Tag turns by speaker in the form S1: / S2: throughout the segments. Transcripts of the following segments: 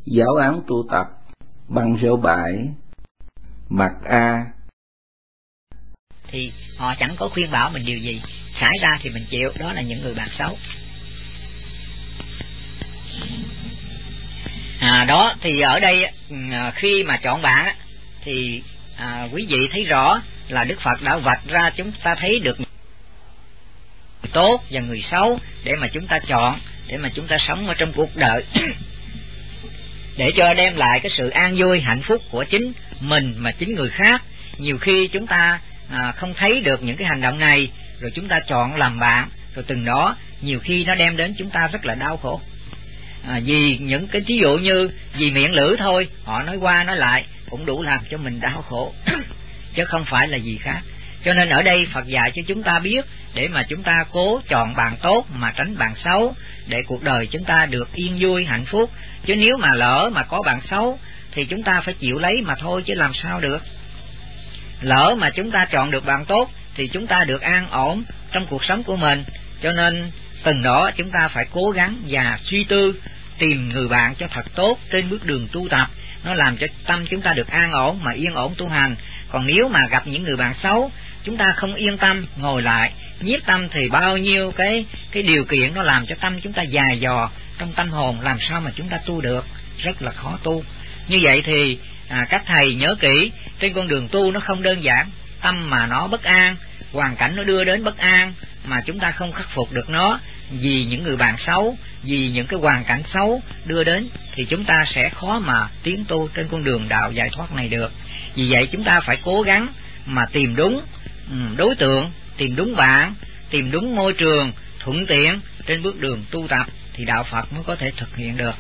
S1: Giáo án tu tập, băng số 7, mặt A.
S2: Thì họ chẳng có khuyên bảo mình điều gì, xảy ra thì mình chịu, đó là những người bạn xấu. Đó thì ở đây khi mà chọn bạn thì quý vị thấy rõ là Đức Phật đã vạch ra chúng ta thấy được người tốt và người xấu để mà chúng ta chọn, để mà chúng ta sống ở trong cuộc đời để cho đem lại cái sự an vui hạnh phúc của chính mình mà chính người khác. Nhiều khi chúng ta không thấy được những cái hành động này, rồi chúng ta chọn làm bạn, rồi từng đó nhiều khi nó đem đến chúng ta rất là đau khổ. Vì những cái ví dụ như vì miệng lưỡi thôi, họ nói qua nói lại cũng đủ làm cho mình đau khổ chứ không phải là gì khác. Cho nên ở đây Phật dạy cho chúng ta biết để mà chúng ta cố chọn bạn tốt mà tránh bạn xấu, để cuộc đời chúng ta được yên vui hạnh phúc. Chứ nếu mà lỡ mà có bạn xấu thì chúng ta phải chịu lấy mà thôi, chứ làm sao được. Lỡ mà chúng ta chọn được bạn tốt thì chúng ta được an ổn trong cuộc sống của mình. Cho nên từng đó chúng ta phải cố gắng và suy tư tìm người bạn cho thật tốt trên bước đường tu tập. Nó làm cho tâm chúng ta được an ổn mà yên ổn tu hành. Còn nếu mà gặp những người bạn xấu, chúng ta không yên tâm ngồi lại nhiếp tâm thì bao nhiêu cái điều kiện nó làm cho tâm chúng ta dài dò trong tâm hồn, làm sao mà chúng ta tu được, rất là khó tu. Như vậy thì các thầy nhớ kỹ, trên con đường tu nó không đơn giản. Tâm mà nó bất an, hoàn cảnh nó đưa đến bất an mà chúng ta không khắc phục được nó vì những người bạn xấu, vì những cái hoàn cảnh xấu đưa đến, thì chúng ta sẽ khó mà tiến tu trên con đường đạo giải thoát này được. Vì vậy chúng ta phải cố gắng mà tìm đúng đối tượng, tìm đúng bạn, tìm đúng môi trường thuận tiện trên bước đường tu tập thì đạo Phật mới có thể thực hiện được.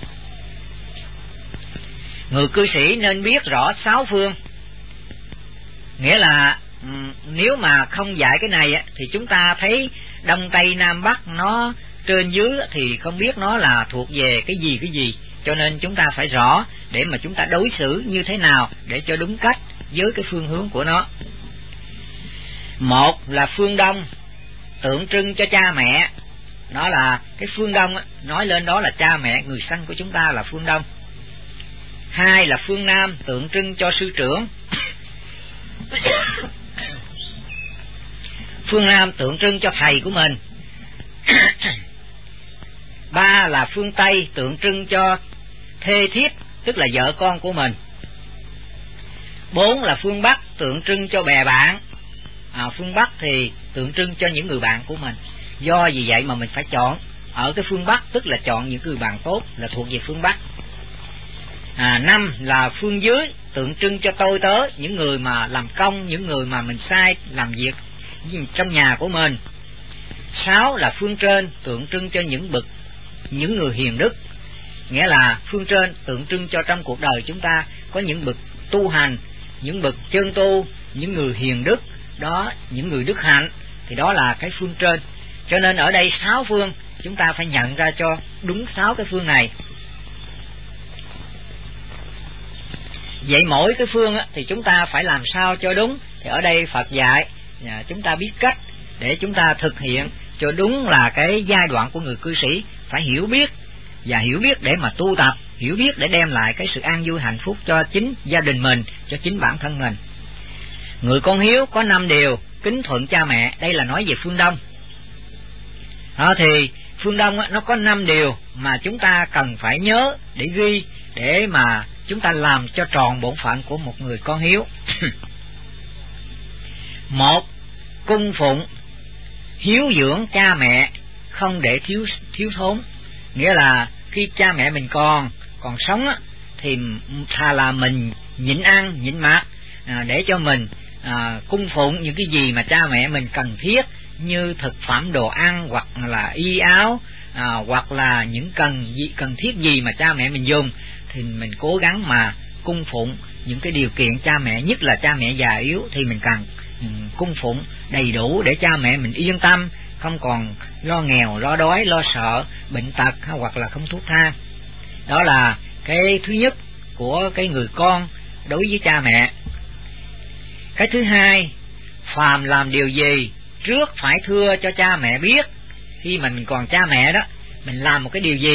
S2: Người cư sĩ nên biết rõ 6 phương. Nghĩa là nếu mà không dạy cái này thì chúng ta thấy Đông Tây Nam Bắc nó trên dưới thì không biết nó là thuộc về cái gì. Cho nên chúng ta phải rõ để mà chúng ta đối xử như thế nào để cho đúng cách với cái phương hướng của nó. Một là phương Đông, tượng trưng cho cha mẹ. Đó là cái phương Đông nói lên đó là cha mẹ người sanh của chúng ta là phương Đông. Hai là phương Nam, tượng trưng cho sư trưởng. Phương Nam tượng trưng cho thầy của mình. Ba là phương Tây, tượng trưng cho thê thiếp, tức là vợ con của mình. 4 là phương Bắc, tượng trưng cho bè bạn. Phương Bắc thì tượng trưng cho những người bạn của mình. Do vì vậy mà mình phải chọn ở cái phương Bắc, tức là chọn những người bạn tốt là thuộc về phương Bắc. 5 là phương dưới, tượng trưng cho tôi tớ, những người mà làm công, những người mà mình sai làm việc trong nhà của mình. 6 là phương trên, tượng trưng cho những người hiền đức. Nghĩa là phương trên tượng trưng cho trong cuộc đời chúng ta có những bậc tu hành, những bậc chân tu, những người hiền đức, đó, những người đức hạnh, thì đó là cái phương trên. Cho nên ở đây 6 phương, chúng ta phải nhận ra cho đúng 6 cái phương này. Vậy mỗi cái phương thì chúng ta phải làm sao cho đúng. Thì ở đây Phật dạy chúng ta biết cách để chúng ta thực hiện cho đúng, là cái giai đoạn của người cư sĩ phải hiểu biết, và hiểu biết để mà tu tập, hiểu biết để đem lại cái sự an vui hạnh phúc cho chính gia đình mình, cho chính bản thân mình. Người con hiếu có 5 điều: kính thuận cha mẹ. Đây là nói về phương Đông. Thì phương Đông nó có 5 điều mà chúng ta cần phải nhớ để ghi, để mà chúng ta làm cho tròn bổn phận của một người con hiếu. 1. Cung phụng, hiếu dưỡng cha mẹ, không để thiếu thốn. Nghĩa là khi cha mẹ mình còn sống thì thà là mình nhịn ăn nhịn mặc để cho mình cung phụng những cái gì mà cha mẹ mình cần thiết, như thực phẩm đồ ăn, hoặc là y áo, hoặc là những cần thiết gì mà cha mẹ mình dùng, thì mình cố gắng mà cung phụng những cái điều kiện cha mẹ, nhất là cha mẹ già yếu thì mình cần cung phụng đầy đủ để cha mẹ mình yên tâm, không còn lo nghèo, lo đói, lo sợ, bệnh tật hoặc là không thuốc thang. Đó là cái thứ nhất của cái người con đối với cha mẹ. Cái thứ hai, phàm làm điều gì trước phải thưa cho cha mẹ biết. Khi mình còn cha mẹ đó, mình làm một cái điều gì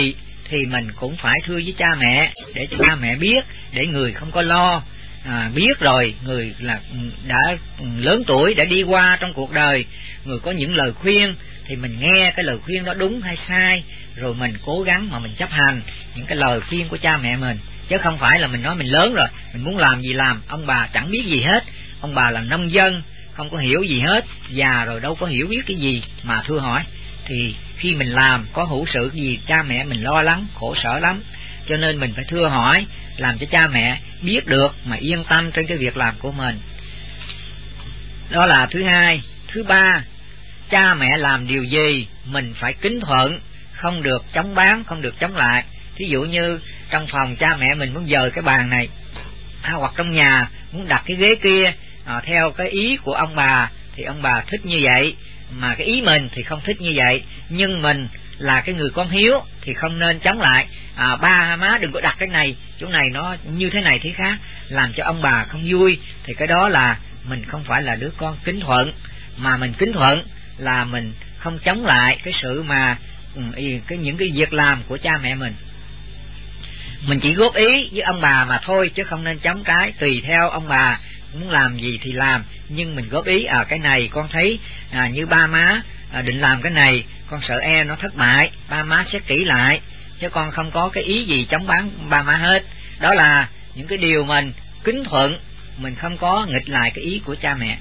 S2: thì mình cũng phải thưa với cha mẹ, để cho cha mẹ biết, để người không có lo. Biết rồi, người là đã lớn tuổi, đã đi qua trong cuộc đời, người có những lời khuyên thì mình nghe cái lời khuyên đó đúng hay sai, rồi mình cố gắng mà mình chấp hành những cái lời khuyên của cha mẹ mình, chứ không phải là mình nói mình lớn rồi, mình muốn làm gì làm. Ông bà chẳng biết gì hết, ông bà là nông dân, không có hiểu gì hết, già rồi đâu có hiểu biết cái gì mà thưa hỏi. Thì khi mình làm có hữu sự gì, cha mẹ mình lo lắng, khổ sở lắm, cho nên mình phải thưa hỏi, làm cho cha mẹ biết được mà yên tâm trên cái việc làm của mình. Đó là thứ hai. Thứ ba, cha mẹ làm điều gì mình phải kính thuận, không được chống bán, không được chống lại. Thí dụ như trong phòng cha mẹ mình muốn dời cái bàn này, hoặc trong nhà muốn đặt cái ghế kia, theo cái ý của ông bà thì ông bà thích như vậy, mà cái ý mình thì không thích như vậy. Nhưng mình là cái người con hiếu thì không nên chống lại. Ba má đừng có đặt cái này, chỗ này nó như thế này thế khác, làm cho ông bà không vui, thì cái đó là mình không phải là đứa con kính thuận. Mà mình kính thuận là mình không chống lại cái sự mà những cái việc làm của cha mẹ mình. Mình chỉ góp ý với ông bà mà thôi, chứ không nên chống trái. Tùy theo ông bà muốn làm gì thì làm, nhưng mình góp ý cái này con thấy như ba má định làm cái này, con sợ nó thất bại, ba má xét kỹ lại, chứ con không có cái ý gì chống bán ba má hết. Đó là những cái điều mình kính thuận, mình không có nghịch lại cái ý của cha mẹ.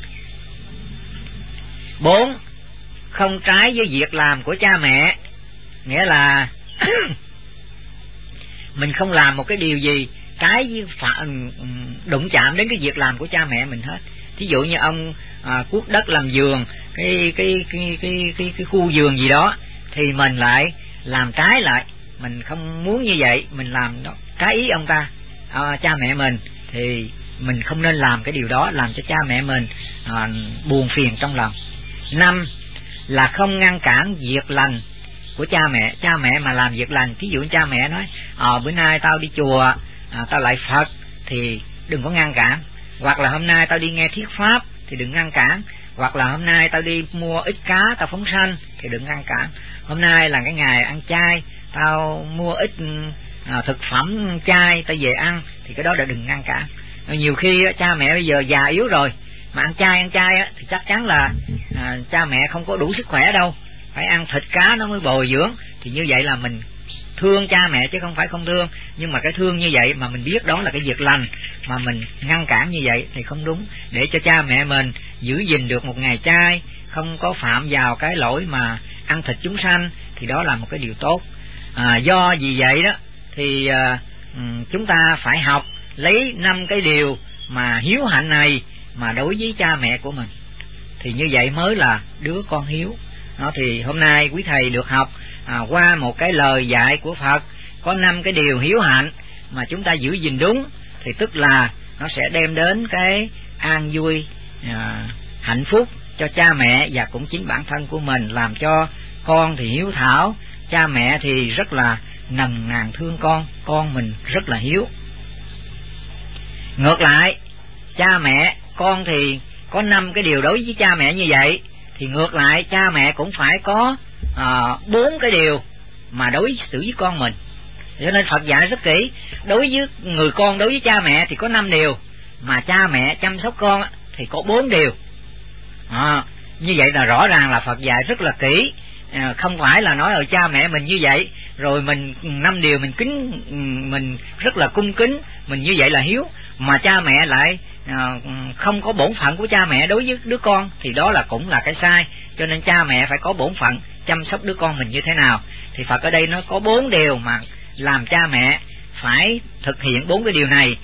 S2: 4. Không trái với việc làm của cha mẹ, nghĩa là mình không làm một cái điều gì trái với đụng chạm đến cái việc làm của cha mẹ mình hết. Thí dụ như ông cuốc đất làm vườn, cái khu vườn gì đó, thì mình lại làm trái lại, mình không muốn như vậy, mình làm đó trái ý ông ta, cha mẹ mình, thì mình không nên làm cái điều đó, làm cho cha mẹ mình buồn phiền trong lòng. 5. Là không ngăn cản việc lành của cha mẹ. Cha mẹ mà làm việc lành, thí dụ cha mẹ nói bữa nay tao đi chùa, tao lại Phật, thì đừng có ngăn cản. Hoặc là hôm nay tao đi nghe thuyết pháp thì đừng ngăn cản. Hoặc là hôm nay tao đi mua ít cá tao phóng sanh thì đừng ngăn cản. Hôm nay là cái ngày ăn chay, tao mua ít thực phẩm chay tao về ăn, thì cái đó là đừng ngăn cản. Nhiều khi cha mẹ bây giờ già yếu rồi mà ăn chay thì chắc chắn là cha mẹ không có đủ sức khỏe đâu, phải ăn thịt cá nó mới bồi dưỡng. Thì như vậy là mình thương cha mẹ chứ không phải không thương, nhưng mà cái thương như vậy mà mình biết đó là cái việc lành, mà mình ngăn cản như vậy thì không đúng. Để cho cha mẹ mình giữ gìn được một ngày chay, không có phạm vào cái lỗi mà ăn thịt chúng sanh, thì đó là một cái điều tốt. Do vì vậy đó thì chúng ta phải học lấy 5 cái điều mà hiếu hạnh này mà đối với cha mẹ của mình, thì như vậy mới là đứa con hiếu. Thì hôm nay quý thầy được học qua một cái lời dạy của Phật, có 5 cái điều hiếu hạnh mà chúng ta giữ gìn đúng, thì tức là nó sẽ đem đến cái an vui, hạnh phúc cho cha mẹ và cũng chính bản thân của mình, làm cho con thì hiếu thảo, cha mẹ thì rất là nồng nàn thương con mình rất là hiếu. Ngược lại, cha mẹ con thì có 5 cái điều đối với cha mẹ như vậy, thì ngược lại cha mẹ cũng phải có 4 cái điều mà đối xử với con mình. Cho nên Phật dạy rất kỹ. Đối với người con, đối với cha mẹ thì có 5 điều, mà cha mẹ chăm sóc con thì có 4 điều. Như vậy là rõ ràng là Phật dạy rất là kỹ, không phải là nói ở cha mẹ mình như vậy rồi mình 5 điều mình kính, mình rất là cung kính, mình như vậy là hiếu, mà cha mẹ lại không có bổn phận của cha mẹ đối với đứa con, thì đó là cũng là cái sai. Cho nên cha mẹ phải có bổn phận chăm sóc đứa con mình như thế nào. Thì Phật ở đây nó có 4 điều mà làm cha mẹ phải thực hiện 4 cái điều này,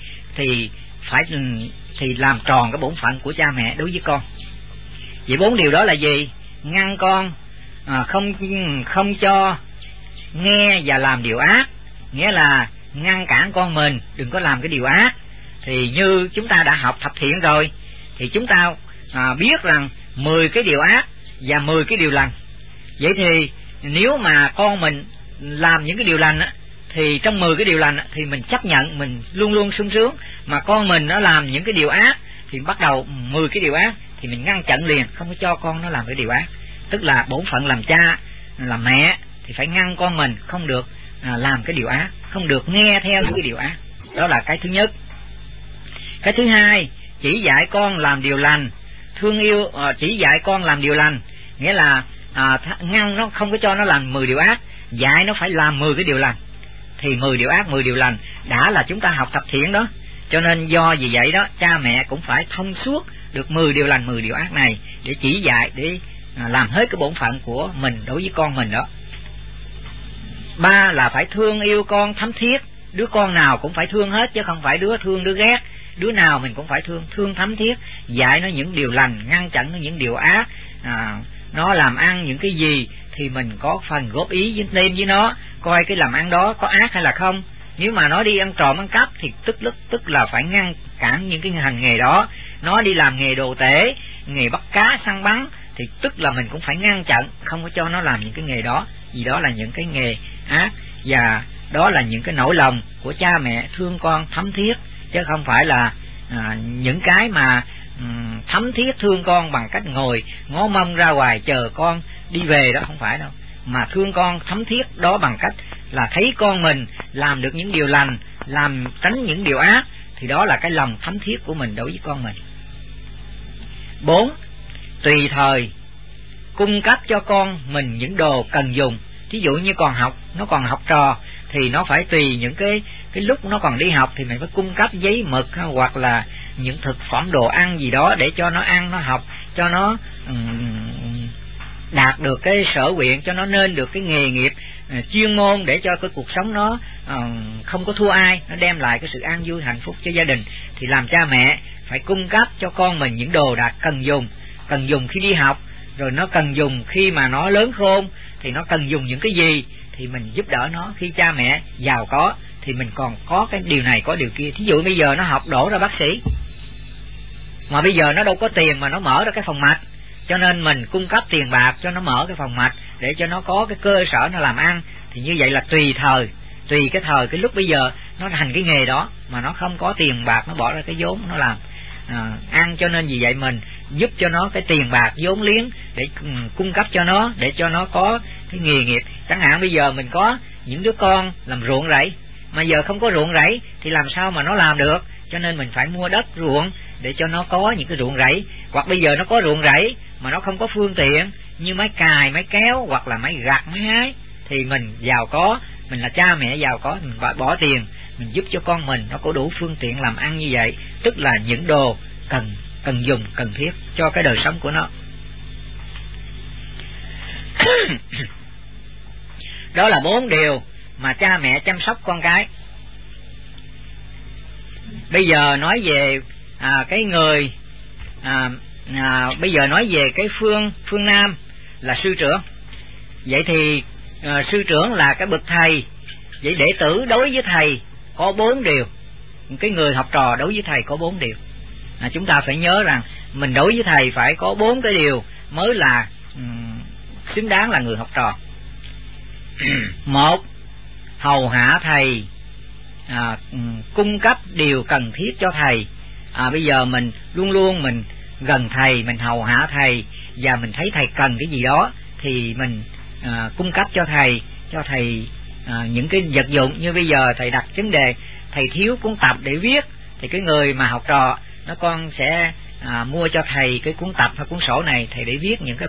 S2: thì làm tròn cái bổn phận của cha mẹ đối với con. Vậy 4 điều đó là gì? Ngăn con không cho nghe và làm điều ác, nghĩa là ngăn cản con mình đừng có làm cái điều ác. Thì như chúng ta đã học thập thiện rồi, thì chúng ta biết rằng 10 cái điều ác và 10 cái điều lành. Vậy thì nếu mà con mình làm những cái điều lành thì trong 10 cái điều lành thì mình chấp nhận, mình luôn luôn sung sướng. Mà con mình nó làm những cái điều ác thì bắt đầu 10 cái điều ác thì mình ngăn chặn liền, không có cho con nó làm cái điều ác. Tức là bổn phận làm cha làm mẹ thì phải ngăn con mình không được làm cái điều ác, không được nghe theo những cái điều ác. Đó là cái thứ nhất. Cái thứ hai, chỉ dạy con làm điều lành, thương yêu, chỉ dạy con làm điều lành, nghĩa là ngăn nó, không có cho nó làm 10 điều ác, dạy nó phải làm 10 cái điều lành. Thì 10 điều ác, 10 điều lành đã là chúng ta học tập thiện đó. Cho nên do vì vậy đó, cha mẹ cũng phải thông suốt được 10 điều lành, 10 điều ác này để chỉ dạy, để làm hết cái bổn phận của mình đối với con mình đó. 3 là phải thương yêu con thấm thiết. Đứa con nào cũng phải thương hết, chứ không phải đứa thương đứa ghét. Đứa nào mình cũng phải thương thấm thiết, dạy nó những điều lành, ngăn chặn nó những điều ác. Nó làm ăn những cái gì thì mình có phần góp ý với nó, coi cái làm ăn đó có ác hay là không. Nếu mà nó đi ăn trộm ăn cắp thì tức là phải ngăn cản những cái hành nghề đó. Nó đi làm nghề đồ tể, nghề bắt cá săn bắn thì tức là mình cũng phải ngăn chặn, không có cho nó làm những cái nghề đó, vì đó là những cái nghề ác. Và đó là những cái nỗi lòng của cha mẹ thương con thấm thiết, chứ không phải là những cái mà thấm thiết thương con bằng cách ngồi ngó mông ra ngoài chờ con đi về, đó không phải đâu. Mà thương con thấm thiết đó bằng cách là thấy con mình làm được những điều lành, làm tránh những điều ác, thì đó là cái lòng thấm thiết của mình đối với con mình. 4. Tùy thời cung cấp cho con mình những đồ cần dùng. Ví dụ như nó còn học trò thì nó phải tùy những cái lúc nó còn đi học thì mình phải cung cấp giấy mực hoặc là những thực phẩm đồ ăn gì đó để cho nó ăn, nó học, cho nó đạt được cái sở nguyện, cho nó nên được cái nghề nghiệp chuyên môn, để cho cái cuộc sống nó không có thua ai, nó đem lại cái sự an vui hạnh phúc cho gia đình. Thì làm cha mẹ phải cung cấp cho con mình những đồ đạc cần dùng khi đi học, rồi nó cần dùng khi mà nó lớn khôn thì nó cần dùng những cái gì thì mình giúp đỡ nó. Khi cha mẹ giàu có thì mình còn có cái điều này có điều kia. Thí dụ bây giờ nó học đổ ra bác sĩ, mà bây giờ nó đâu có tiền mà nó mở ra cái phòng mạch, cho nên mình cung cấp tiền bạc cho nó mở cái phòng mạch để cho nó có cái cơ sở nó làm ăn. Thì như vậy là tùy cái lúc bây giờ nó thành cái nghề đó mà nó không có tiền bạc, nó bỏ ra cái vốn nó làm ăn. Cho nên vì vậy mình giúp cho nó cái tiền bạc vốn liếng để cung cấp cho nó, để cho nó có cái nghề nghiệp. Chẳng hạn bây giờ mình có những đứa con làm ruộng rẫy, mà giờ không có ruộng rẫy thì làm sao mà nó làm được, cho nên mình phải mua đất ruộng để cho nó có những cái ruộng rẫy. Hoặc bây giờ nó có ruộng rẫy mà nó không có phương tiện như máy cài, máy kéo hoặc là máy gặt, máy hái, thì mình giàu có, mình là cha mẹ giàu có, mình bỏ tiền mình giúp cho con mình nó có đủ phương tiện làm ăn như vậy, tức là những đồ cần dùng, cần thiết cho cái đời sống của nó. Đó là 4 điều mà cha mẹ chăm sóc con cái. Bây giờ nói về cái người bây giờ nói về cái phương Nam là sư trưởng. Vậy thì sư trưởng là cái bậc thầy. Vậy đệ tử đối với thầy có 4 điều, cái người học trò đối với thầy có 4 điều. Chúng ta phải nhớ rằng mình đối với thầy phải có 4 cái điều mới là xứng đáng là người học trò. 1. Hầu hạ thầy, cung cấp điều cần thiết cho thầy. Bây giờ mình luôn luôn mình gần thầy, mình hầu hạ thầy, và mình thấy thầy cần cái gì đó thì mình cung cấp cho thầy những cái vật dụng. Như bây giờ thầy đặt vấn đề thầy thiếu cuốn tập để viết, thì cái người mà học trò nó con sẽ mua cho thầy cái cuốn tập hay cuốn sổ này thầy để viết những cái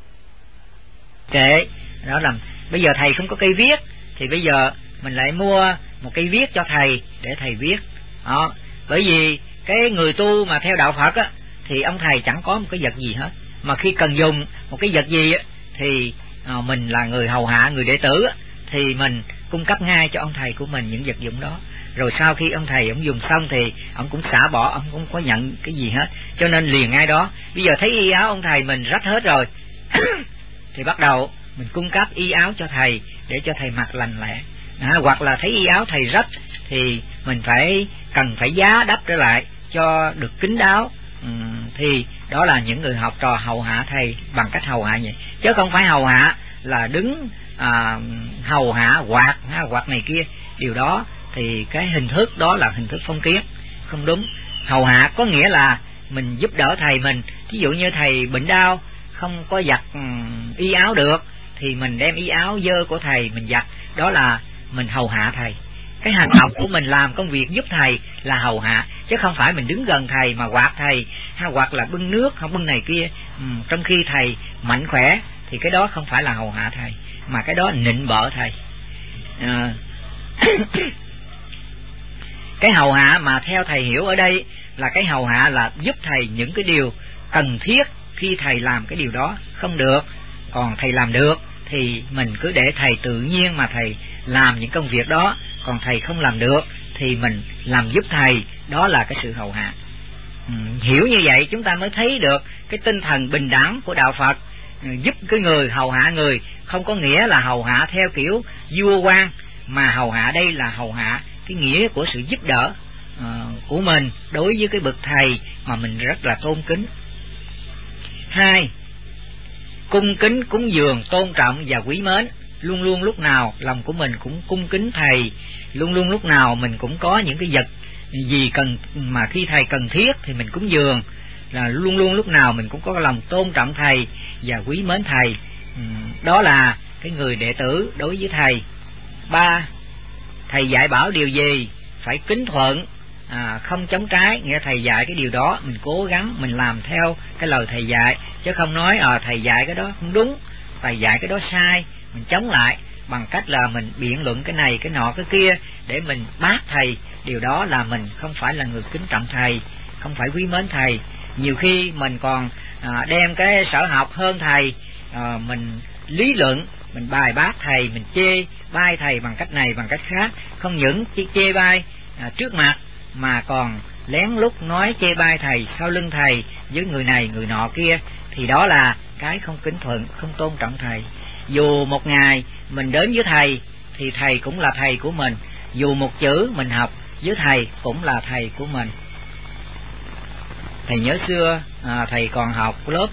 S2: kệ đó. Là bây giờ thầy không có cây viết thì bây giờ mình lại mua một cây viết cho thầy để thầy viết đó. Bởi vì cái người tu mà theo đạo Phật á, thì ông thầy chẳng có một cái vật gì hết, mà khi cần dùng một cái vật gì á, thì mình là người hầu hạ, người đệ tử á, thì mình cung cấp ngay cho ông thầy của mình những vật dụng đó. Rồi sau khi ông thầy ông dùng xong thì ông cũng xả bỏ, ông không có nhận cái gì hết, cho nên liền ngay đó. Bây giờ thấy y áo ông thầy mình rách hết rồi thì bắt đầu mình cung cấp y áo cho thầy để cho thầy mặc lành lẹ. Hoặc là thấy y áo thầy rách thì mình cần phải giá đắp trở lại cho được kín đáo. Thì đó là những người học trò hầu hạ thầy bằng cách hầu hạ vậy, chứ không phải hầu hạ là đứng hầu hạ quạt này kia. Điều đó thì cái hình thức đó là hình thức phong kiến, không đúng. Hầu hạ có nghĩa là mình giúp đỡ thầy mình. Ví dụ như thầy bệnh đau không có giặt y áo được thì mình đem y áo dơ của thầy mình giặt, đó là mình hầu hạ thầy. Cái hành động của mình làm công việc giúp thầy là hầu hạ, chứ không phải mình đứng gần thầy mà quạt thầy, hay hoặc là bưng nước hoặc bưng này kia. Trong khi thầy mạnh khỏe thì cái đó không phải là hầu hạ thầy, mà cái đó nịnh bợ thầy. Cái hầu hạ mà theo thầy hiểu ở đây là cái hầu hạ là giúp thầy những cái điều cần thiết khi thầy làm cái điều đó không được. Còn thầy làm được thì mình cứ để thầy tự nhiên mà thầy làm những công việc đó. Còn thầy không làm được thì mình làm giúp thầy, đó là cái sự hầu hạ. Hiểu như vậy chúng ta mới thấy được cái tinh thần bình đẳng của đạo Phật. Giúp cái người, hầu hạ người, không có nghĩa là hầu hạ theo kiểu vua quan, mà hầu hạ đây là hầu hạ cái nghĩa của sự giúp đỡ của mình đối với cái bậc thầy mà mình rất là tôn kính. 2. Cung kính cúng dường, tôn trọng và quý mến. Luôn luôn lúc nào lòng của mình cũng cung kính thầy, luôn luôn lúc nào mình cũng có những cái vật gì cần mà khi thầy cần thiết thì mình cúng dường, là luôn luôn lúc nào mình cũng có lòng tôn trọng thầy và quý mến thầy. Đó là cái người đệ tử đối với thầy. 3. Thầy dạy bảo điều gì phải kính thuận, không chống trái, nghĩa thầy dạy cái điều đó mình cố gắng mình làm theo cái lời thầy dạy, chứ không nói thầy dạy cái đó không đúng, thầy dạy cái đó sai, mình chống lại bằng cách là mình biện luận cái này cái nọ cái kia để mình bác thầy. Điều đó là mình không phải là người kính trọng thầy, không phải quý mến thầy. Nhiều khi mình còn đem cái sở học hơn thầy, mình lý luận, mình bài bác thầy, mình chê bai thầy bằng cách này bằng cách khác. Không những chê bai trước mặt mà còn lén lút nói chê bai thầy sau lưng thầy với người này người nọ kia, thì đó là cái không kính thuận, không tôn trọng thầy. Dù một ngày mình đến với thầy thì thầy cũng là thầy của mình, dù một chữ mình học với thầy cũng là thầy của mình. Thầy nhớ xưa thầy còn học lớp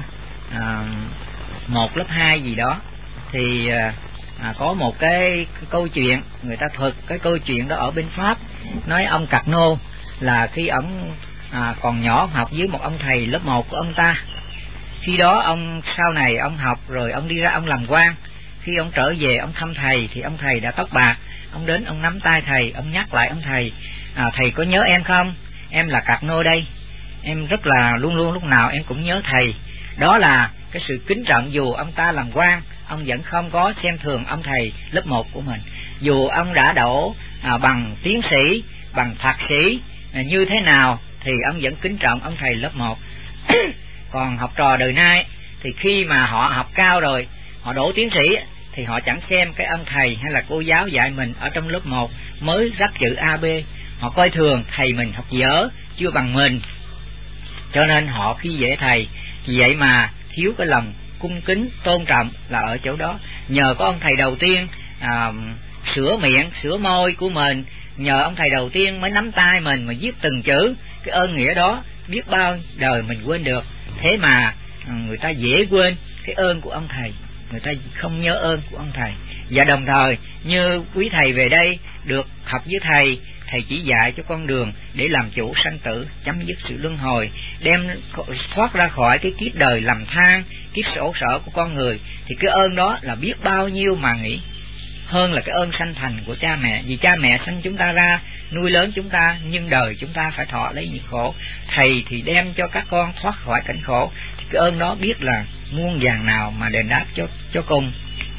S2: 1, lớp 2 gì đó, thì có một cái câu chuyện, người ta thuật cái câu chuyện đó ở bên Pháp. Nói ông Carnot là khi ông còn nhỏ học với một ông thầy lớp 1 của ông ta. Khi đó ông sau này ông học rồi ông đi ra ông làm quan. Khi ông trở về ông thăm thầy thì ông thầy đã tóc bạc. Ông đến ông nắm tay thầy, ông nhắc lại ông thầy: thầy có nhớ em không? Em là Carnot đây, em rất là luôn luôn lúc nào em cũng nhớ thầy. Đó là cái sự kính trọng, dù ông ta làm quan ông vẫn không có xem thường ông thầy lớp 1 của mình. Dù ông đã đổ bằng tiến sĩ, bằng thạc sĩ như thế nào thì ông vẫn kính trọng ông thầy lớp 1. Còn học trò đời nay thì khi mà họ học cao rồi, họ đỗ tiến sĩ thì họ chẳng xem cái ông thầy hay là cô giáo dạy mình ở trong lớp 1 mới rắc chữ AB. Họ coi thường thầy mình học dở, chưa bằng mình, cho nên họ khi dễ thầy. Vì vậy mà thiếu cái lòng cung kính tôn trọng là ở chỗ đó. Nhờ có ông thầy đầu tiên sửa miệng sửa môi của mình, nhờ ông thầy đầu tiên mới nắm tay mình mà viết từng chữ. Cái ơn nghĩa đó biết bao đời mình quên được. Thế mà người ta dễ quên cái ơn của ông thầy, người ta không nhớ ơn của ông thầy. Và đồng thời như quý thầy về đây được học với thầy, thầy chỉ dạy cho con đường để làm chủ sanh tử, chấm dứt sự luân hồi, đem thoát ra khỏi cái kiếp đời lầm than, kiếp khổ sở của con người, thì cái ơn đó là biết bao nhiêu mà nghĩ, hơn là cái ơn sanh thành của cha mẹ. Vì cha mẹ sanh chúng ta ra, nuôi lớn chúng ta, nhưng đời chúng ta phải thọ lấy những khổ. Thầy thì đem cho các con thoát khỏi cảnh khổ, thì cái ơn đó biết là muôn vàn nào mà đền đáp cho cùng.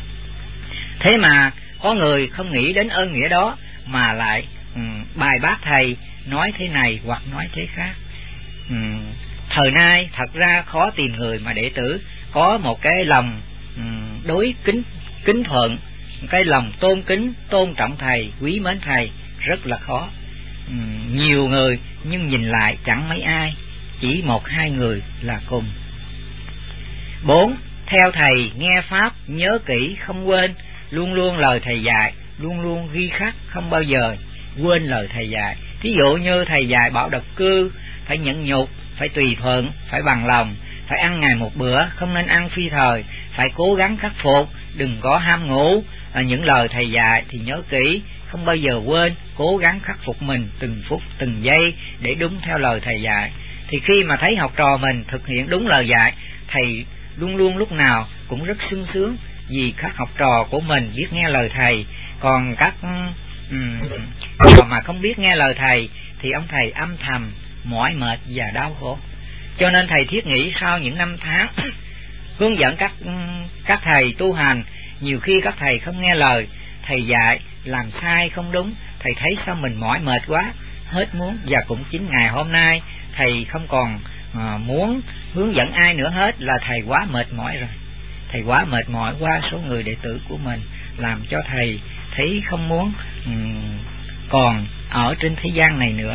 S2: Thế mà có người không nghĩ đến ơn nghĩa đó mà lại bài bác thầy, nói thế này hoặc nói thế khác. Thời nay thật ra khó tìm người mà đệ tử có một cái lòng đối kính thuận, cái lòng tôn kính tôn trọng thầy, quý mến thầy rất là khó. Nhiều người nhưng nhìn lại chẳng mấy ai, chỉ 1-2 người là cùng. 4. Theo thầy nghe pháp nhớ kỹ không quên, luôn luôn lời thầy dạy, luôn luôn ghi khắc, không bao giờ quên lời thầy dạy. Ví dụ như thầy dạy bảo độc cư phải nhẫn nhục, phải tùy thuận, phải bằng lòng, phải ăn ngày một bữa, không nên ăn phi thời, phải cố gắng khắc phục, đừng có ham ngủ. Những lời thầy dạy thì nhớ kỹ, không bao giờ quên, cố gắng khắc phục mình từng phút từng giây để đúng theo lời thầy dạy. Thì khi mà thấy học trò mình thực hiện đúng lời dạy, thầy luôn luôn lúc nào cũng rất sung sướng, vì các học trò của mình biết nghe lời thầy, Còn các mà không biết nghe lời thầy thì ông thầy âm thầm mỏi mệt và đau khổ. Cho nên thầy thiết nghĩ sau những năm tháng hướng dẫn các thầy tu hành, nhiều khi các thầy không nghe lời thầy dạy, làm sai không đúng, thầy thấy sao mình mỏi mệt quá, hết muốn. Và cũng chính ngày hôm nay thầy không còn muốn hướng dẫn ai nữa hết, là thầy quá mệt mỏi rồi. Thầy quá mệt mỏi qua số người đệ tử của mình, làm cho thầy thấy không muốn còn ở trên thế gian này nữa.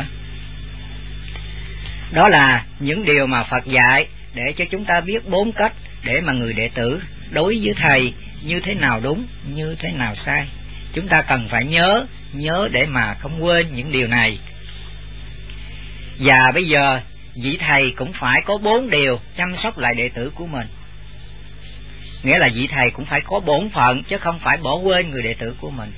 S2: Đó là những điều mà Phật dạy để cho chúng ta biết 4 cách để mà người đệ tử đối với thầy như thế nào đúng, như thế nào sai. Chúng ta cần phải nhớ để mà không quên những điều này. Và bây giờ vị thầy cũng phải có 4 điều chăm sóc lại đệ tử của mình. Nghĩa là vị thầy cũng phải có bổn phận, chứ không phải bỏ quên người đệ tử của mình.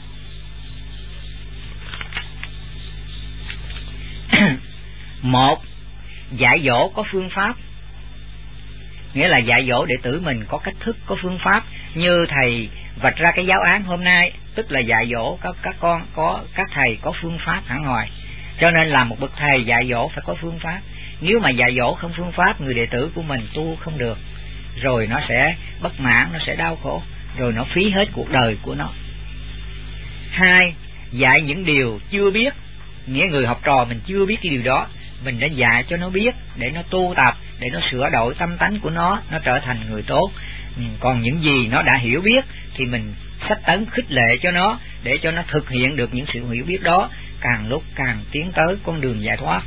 S2: Một, dạy dỗ có phương pháp. Nghĩa là dạy dỗ đệ tử mình có cách thức, có phương pháp. Như thầy vạch ra cái giáo án hôm nay, tức là dạy dỗ các thầy có phương pháp hẳn hoài. Cho nên là một bậc thầy dạy dỗ phải có phương pháp. Nếu mà dạy dỗ không phương pháp, người đệ tử của mình tu không được, rồi nó sẽ bất mãn, nó sẽ đau khổ, rồi nó phí hết cuộc đời của nó. 2, dạy những điều chưa biết. Nghĩa người học trò mình chưa biết cái điều đó, mình đã dạy cho nó biết để nó tu tập, để nó sửa đổi tâm tánh của nó trở thành người tốt. Còn những gì nó đã hiểu biết thì mình sách tấn khích lệ cho nó, để cho nó thực hiện được những sự hiểu biết đó, càng lúc càng tiến tới con đường giải thoát.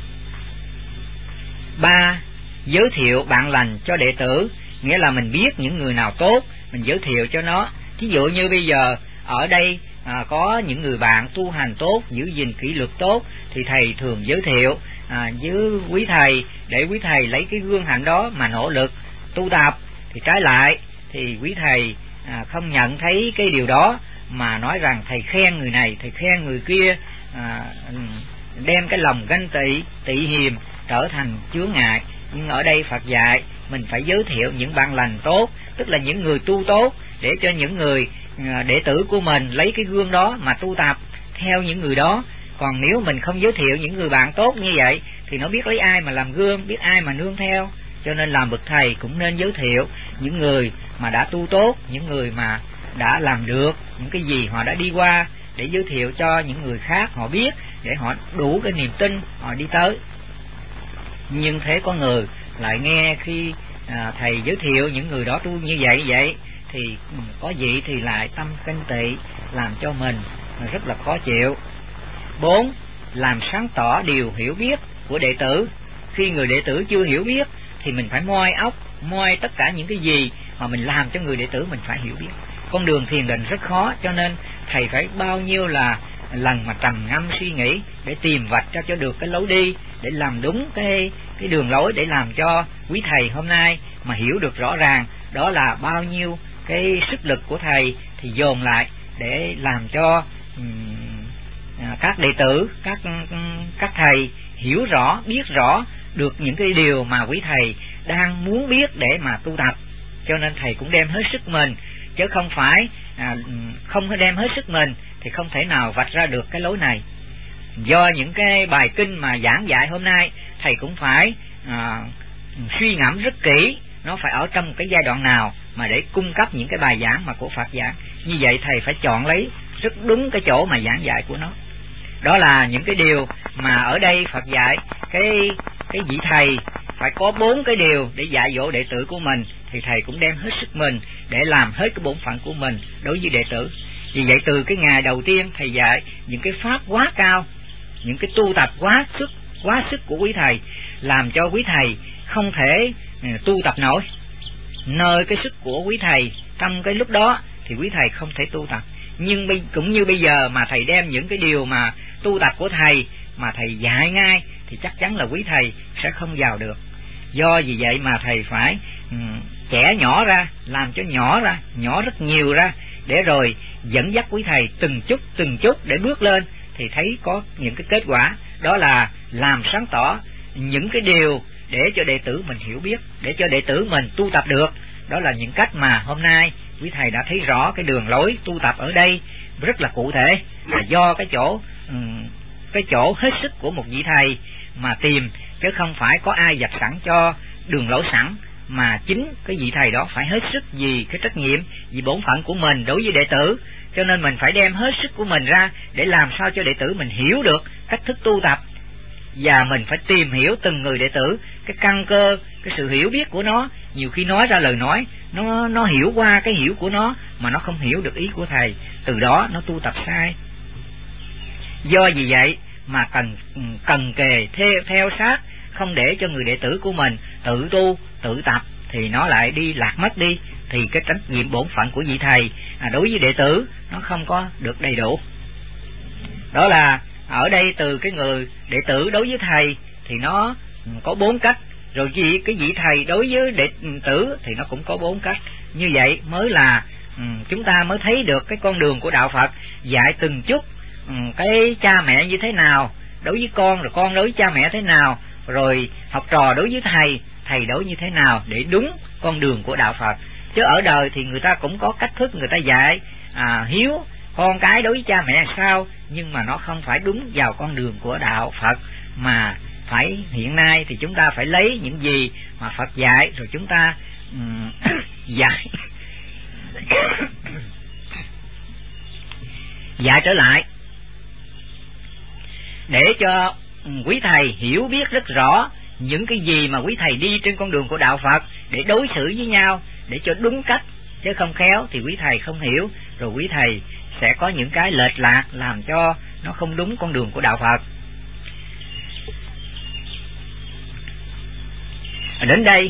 S2: 3, giới thiệu bạn lành cho đệ tử. Nghĩa là mình biết những người nào tốt, mình giới thiệu cho nó. Ví dụ như bây giờ ở đây có những người bạn tu hành tốt, giữ gìn kỷ luật tốt, thì thầy thường giới thiệu với quý thầy, để quý thầy lấy cái gương hạnh đó mà nỗ lực tu tập. Thì trái lại thì quý thầy không nhận thấy cái điều đó, mà nói rằng thầy khen người này, thầy khen người kia, đem cái lòng ganh tị, tị hiềm trở thành chướng ngại. Nhưng ở đây Phật dạy mình phải giới thiệu những bạn lành tốt, tức là những người tu tốt, để cho những người đệ tử của mình lấy cái gương đó mà tu tập theo những người đó. Còn nếu mình không giới thiệu những người bạn tốt như vậy thì nó biết lấy ai mà làm gương, biết ai mà nương theo. Cho nên làm bậc thầy cũng nên giới thiệu những người mà đã tu tốt, những người mà đã làm được những cái gì họ đã đi qua, để giới thiệu cho những người khác họ biết, để họ đủ cái niềm tin họ đi tới. Nhưng thế có người lại nghe khi thầy giới thiệu những người đó tu như vậy thì có vị thì lại tâm ganh tị, làm cho mình rất là khó chịu. 4, làm sáng tỏ điều hiểu biết của đệ tử. Khi người đệ tử chưa hiểu biết thì mình phải moi óc, moi tất cả những cái gì mà mình làm cho người đệ tử mình phải hiểu biết. Con đường thiền định rất khó, cho nên thầy phải bao nhiêu là lần mà trầm ngâm suy nghĩ để tìm vạch ra cho được cái lối đi, để làm đúng cái đường lối, để làm cho quý thầy hôm nay mà hiểu được rõ ràng. Đó là bao nhiêu cái sức lực của thầy thì dồn lại để làm cho các đệ tử, các thầy hiểu rõ, biết rõ được những cái điều mà quý thầy đang muốn biết để mà tu tập. Cho nên thầy cũng đem hết sức mình, chứ không phải không có đem hết sức mình thì không thể nào vạch ra được cái lối này. Do những cái bài kinh mà giảng dạy hôm nay, thầy cũng phải suy ngẫm rất kỹ, nó phải ở trong cái giai đoạn nào mà để cung cấp những cái bài giảng mà của Phật giảng. Như vậy thầy phải chọn lấy rất đúng cái chỗ mà giảng dạy của nó. Đó là những cái điều mà ở đây Phật dạy cái vị thầy phải có 4 cái điều để dạy dỗ đệ tử của mình, thì thầy cũng đem hết sức mình để làm hết cái bổn phận của mình đối với đệ tử. Vì vậy từ cái ngày đầu tiên thầy dạy những cái pháp quá cao, những cái tu tập quá sức của quý thầy, làm cho quý thầy không thể tu tập nổi. Nơi cái sức của quý thầy trong cái lúc đó thì quý thầy không thể tu tập. Nhưng cũng như bây giờ mà thầy đem những cái điều mà tu tập của thầy mà thầy dạy ngay thì chắc chắn là quý thầy sẽ không vào được. Do vì vậy mà thầy phải chẻ nhỏ ra, làm cho nhỏ rất nhiều ra, để rồi dẫn dắt quý thầy từng chút để bước lên, thì thấy có những cái kết quả. Đó là làm sáng tỏ những cái điều để cho đệ tử mình hiểu biết, để cho đệ tử mình tu tập được. Đó là những cách mà hôm nay quý thầy đã thấy rõ cái đường lối tu tập ở đây, rất là cụ thể, là do cái chỗ hết sức của một vị thầy mà tìm, chứ không phải có ai vạch sẵn cho đường lối sẵn, mà chính cái vị thầy đó phải hết sức vì cái trách nhiệm, vì bổn phận của mình đối với đệ tử, cho nên mình phải đem hết sức của mình ra để làm sao cho đệ tử mình hiểu được cách thức tu tập, và mình phải tìm hiểu từng người đệ tử, cái căn cơ, cái sự hiểu biết của nó. Nhiều khi nói ra lời nói nó hiểu qua cái hiểu của nó mà nó không hiểu được ý của thầy, từ đó nó tu tập sai. Do vì vậy mà cần kề theo sát, không để cho người đệ tử của mình tự tu tự tập thì nó lại đi lạc mất đi, thì cái trách nhiệm bổn phận của vị thầy đối với đệ tử nó không có được đầy đủ. Đó là ở đây từ cái người đệ tử đối với thầy thì nó có 4 cách, rồi cái vị thầy đối với đệ tử thì nó cũng có 4 cách. Như vậy mới là chúng ta mới thấy được cái con đường của đạo Phật, dạy từng chút cái cha mẹ như thế nào đối với con, rồi con đối với cha mẹ thế nào, rồi học trò đối với thầy, thầy đối như thế nào, để đúng con đường của đạo Phật. Chứ ở đời thì người ta cũng có cách thức người ta dạy hiếu con cái đối với cha mẹ sao, nhưng mà nó không phải đúng vào con đường của đạo Phật, mà phải hiện nay thì chúng ta phải lấy những gì mà Phật dạy rồi chúng ta dạy dạy trở lại, để cho quý thầy hiểu biết rất rõ những cái gì mà quý thầy đi trên con đường của đạo Phật, để đối xử với nhau để cho đúng cách, chứ không khéo thì quý thầy không hiểu, rồi quý thầy sẽ có những cái lệch lạc làm cho nó không đúng con đường của đạo Phật. Đến đây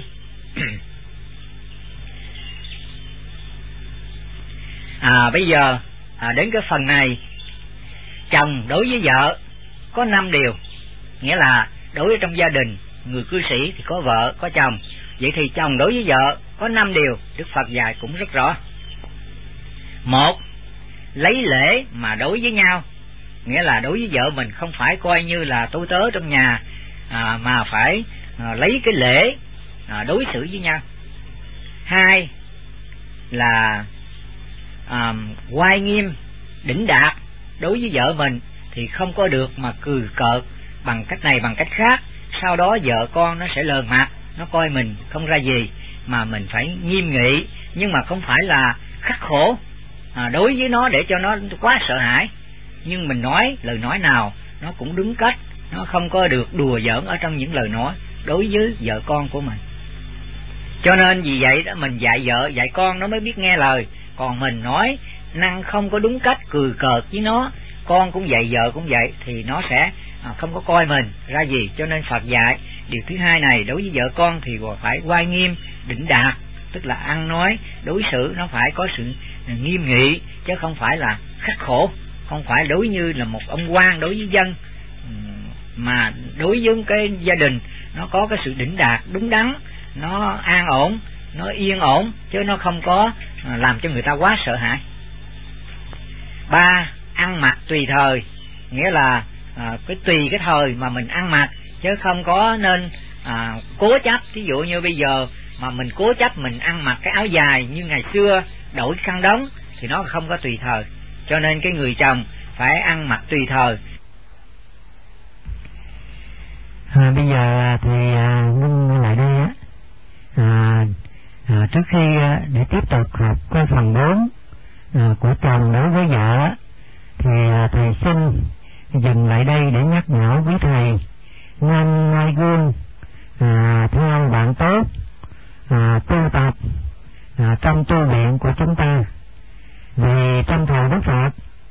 S2: bây giờ đến cái phần này, chồng đối với vợ có 5 điều, nghĩa là đối với trong gia đình người cư sĩ thì có vợ có chồng, vậy thì chồng đối với vợ có 5 điều Đức Phật dạy cũng rất rõ. 1. Lấy lễ mà đối với nhau, nghĩa là đối với vợ mình không phải coi như là tôi tớ trong nhà, mà phải lấy cái lễ đối xử với nhau. 2 là oai nghiêm đỉnh đạt, đối với vợ mình thì không có được mà cười cợt bằng cách này bằng cách khác, sau đó vợ con nó sẽ lờn mặt, nó coi mình không ra gì, mà mình phải nghiêm nghị, nhưng mà không phải là khắc khổ đối với nó để cho nó quá sợ hãi, nhưng mình nói lời nói nào nó cũng đúng cách, nó không có được đùa giỡn ở trong những lời nói đối với vợ con của mình. Cho nên vì vậy đó, mình dạy vợ dạy con nó mới biết nghe lời, còn mình nói năng không có đúng cách, cười cợt với nó, con cũng vậy vợ cũng vậy, thì nó sẽ không có coi mình ra gì. Cho nên Phật dạy điều thứ 2 này, đối với vợ con thì phải oai nghiêm đỉnh đạt, tức là ăn nói đối xử nó phải có sự nghiêm nghị, chứ không phải là khắc khổ, không phải đối như là một ông quan đối với dân, mà đối với cái gia đình nó có cái sự đỉnh đạt đúng đắn, nó an ổn, nó yên ổn, chứ nó không có làm cho người ta quá sợ hãi. 3. Ăn mặc tùy thời, nghĩa là cái tùy cái thời mà mình ăn mặc, chứ không có nên cố chấp. Ví dụ như bây giờ mà mình cố chấp mình ăn mặc cái áo dài như ngày xưa, đổi khăn đóng, thì nó không có tùy thời. Cho nên cái người chồng phải ăn mặc tùy thời.
S3: Bây giờ thì Ngân lại đây trước khi để tiếp tục học cái phần 4 của chồng đối với vợ, thì thầy xin dừng lại đây để nhắc nhở quý thầy nên noi gương theo bạn tốt tu tập trong tu viện của chúng ta. Vì trong thời Đức Phật,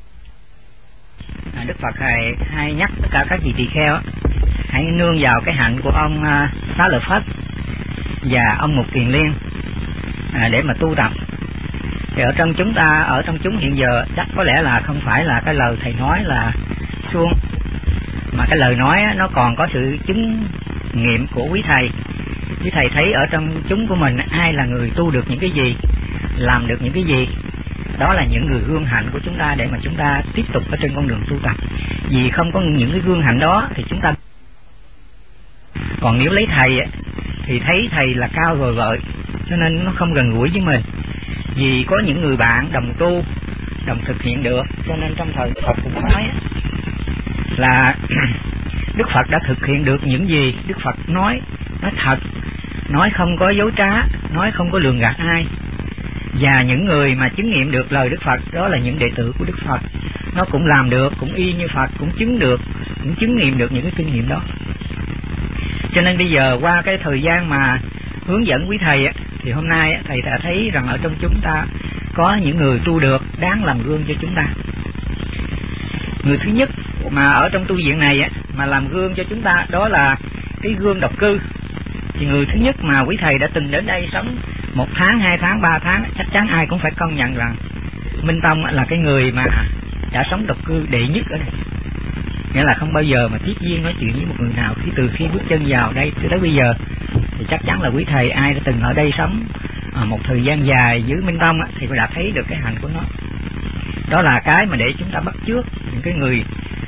S2: Đức Phật hay nhắc tất cả các vị tỳ kheo hãy nương vào cái hạnh của ông Xá Lợi Phất và ông Mục Kiền Liên để mà tu tập. Thì ở trong chúng hiện giờ chắc có lẽ là không phải là cái lời thầy nói là suông, mà cái lời nói nó còn có sự chứng nghiệm của quý thầy. Quý thầy thấy ở trong chúng của mình ai là người tu được những cái gì, làm được những cái gì, đó là những người gương hạnh của chúng ta để mà chúng ta tiếp tục ở trên con đường tu tập. Vì không có những cái gương hạnh đó thì chúng ta, còn nếu lấy thầy thì thấy thầy là cao rồi vợi, cho nên nó không gần gũi với mình. Vì có những người bạn đồng tu đồng thực hiện được. Cho nên trong thời Phật cũng nói là Đức Phật đã thực hiện được những gì Đức Phật nói thật, nói không có dối trá, nói không có lường gạt ai. Và những người mà chứng nghiệm được lời Đức Phật đó là những đệ tử của Đức Phật, nó cũng làm được, cũng y như Phật, cũng chứng được, cũng chứng nghiệm được những cái kinh nghiệm đó. Cho nên bây giờ qua cái thời gian mà hướng dẫn quý thầy thì hôm nay thầy đã thấy rằng ở trong chúng ta có những người tu được đáng làm gương cho chúng ta. Người thứ nhất mà ở trong tu viện này mà làm gương cho chúng ta đó là cái gương độc cư. Thì người thứ nhất mà quý thầy đã từng đến đây sống 1 tháng, 2 tháng, 3 tháng, chắc chắn ai cũng phải công nhận rằng Minh Tông là cái người mà đã sống độc cư đệ nhất ở đây. Nghĩa là không bao giờ mà tiếp duyên nói chuyện với một người nào từ khi bước chân vào đây cho tới bây giờ. Thì chắc chắn là quý thầy ai đã từng ở đây sống một thời gian dài dưới Minh Tông thì đã thấy được cái hạnh của nó. Đó là cái mà để chúng ta bắt chước những cái người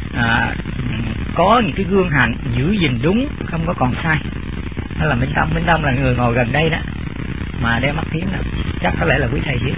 S2: có những cái gương hạnh giữ gìn đúng, không có còn sai. Đó là Minh Tông. Minh Tông là người ngồi gần đây đó mà đeo mắt kiếng đó, chắc có lẽ là quý thầy biết.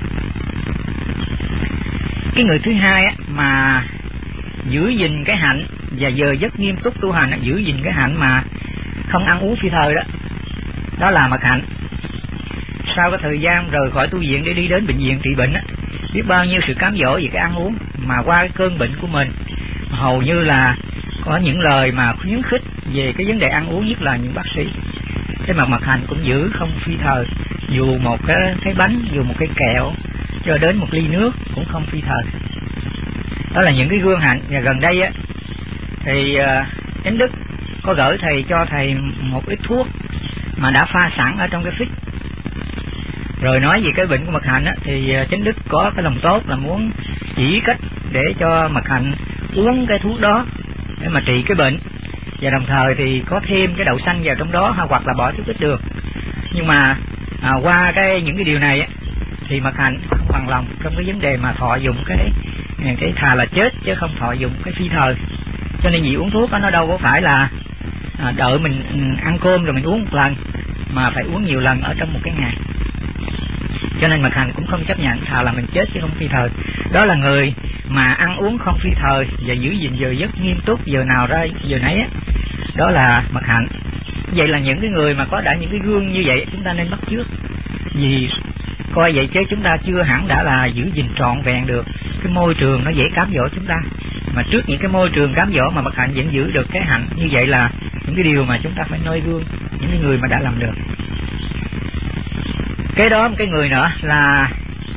S2: Cái người thứ hai mà giữ gìn cái hạnh và giờ giấc nghiêm túc tu hành, giữ gìn cái hạnh mà không ăn uống phi thời đó, đó là Mật Hạnh. Sau cái thời gian rời khỏi tu viện để đi đến bệnh viện trị bệnh biết bao nhiêu sự cám dỗ về cái ăn uống, mà qua cái cơn bệnh của mình hầu như là có những lời mà khuyến khích về cái vấn đề ăn uống, nhất là những bác sĩ. Thế mà Mật Hạnh cũng giữ không phi thời, dù một cái bánh, dù một cái kẹo, cho đến một ly nước cũng không phi thời. Đó là những cái gương hạnh. Và gần đây thì Chánh Đức có gửi thầy cho thầy một ít thuốc mà đã pha sẵn ở trong cái phích. Rồi nói về cái bệnh của Mật Hạnh thì Chánh Đức có cái lòng tốt là muốn chỉ cách để cho Mật Hạnh uống cái thuốc đó để mà trị cái bệnh, và đồng thời thì có thêm cái đậu xanh vào trong đó, hoặc là bỏ chút ít đường. Nhưng mà qua những cái điều này thì Mật Hạnh không bằng lòng trong cái vấn đề mà thọ dụng cái thà là chết chứ không thọ dụng cái phi thời. Cho nên vì uống thuốc đó, nó đâu có phải là đợi mình ăn cơm rồi mình uống một lần, mà phải uống nhiều lần ở trong một cái ngày. Cho nên Mật Hạnh cũng không chấp nhận thà là mình chết chứ không phi thời. Đó là người mà ăn uống không phi thời và giữ gìn giờ giấc nghiêm túc, giờ nào ra giờ nấy đó là Mật Hạnh. Vậy là những cái người mà có đã những cái gương như vậy chúng ta nên bắt chước. Vì coi vậy chứ chúng ta chưa hẳn đã là giữ gìn trọn vẹn được. Cái môi trường nó dễ cám dỗ chúng ta, mà trước những cái môi trường cám dỗ mà Mật Hạnh vẫn giữ được cái hạnh như vậy là những cái điều mà chúng ta phải noi gương những cái người mà đã làm được. Cái đó một cái người nữa là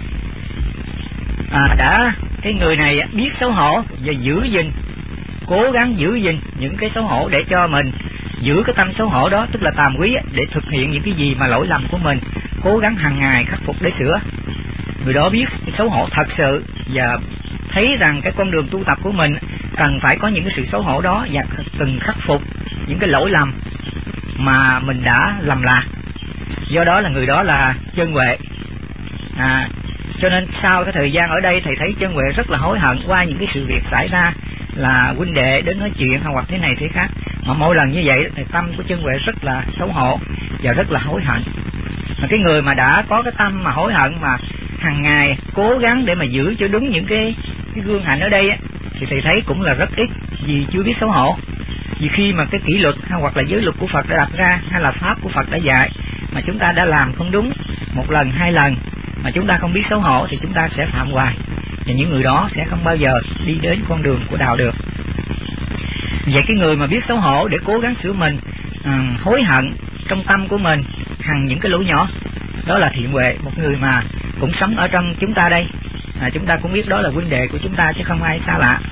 S2: cái người này biết xấu hổ và giữ gìn, cố gắng giữ gìn những cái xấu hổ để cho mình giữ cái tâm xấu hổ đó, tức là tàm quý, để thực hiện những cái gì mà lỗi lầm của mình, cố gắng hàng ngày khắc phục để sửa. Người đó biết xấu hổ thật sự và thấy rằng cái con đường tu tập của mình cần phải có những cái sự xấu hổ đó và từng khắc phục những cái lỗi lầm mà mình đã lầm lạc. Do đó là người đó là Chân Huệ. Cho nên sau cái thời gian ở đây thầy thấy Chân Huệ rất là hối hận qua những cái sự việc xảy ra, là huynh đệ đến nói chuyện hoặc thế này thế khác, mà mỗi lần như vậy thì tâm của Chân Huệ rất là xấu hổ và rất là hối hận. Mà cái người mà đã có cái tâm mà hối hận mà hàng ngày cố gắng để mà giữ cho đúng những cái gương hạnh ở đây thì thầy thấy cũng là rất ít, vì chưa biết xấu hổ. Vì khi mà cái kỷ luật hoặc là giới luật của Phật đã đặt ra, hay là pháp của Phật đã dạy, mà chúng ta đã làm không đúng một lần, hai lần mà chúng ta không biết xấu hổ thì chúng ta sẽ phạm hoài, và những người đó sẽ không bao giờ đi đến con đường của đạo được. Vậy cái người mà biết xấu hổ để cố gắng sửa mình, hối hận trong tâm của mình hằng những cái lỗi nhỏ, đó là Thiện Huệ, một người mà cũng sống ở trong chúng ta đây. Chúng ta cũng biết đó là huynh đệ của chúng ta chứ không ai xa lạ.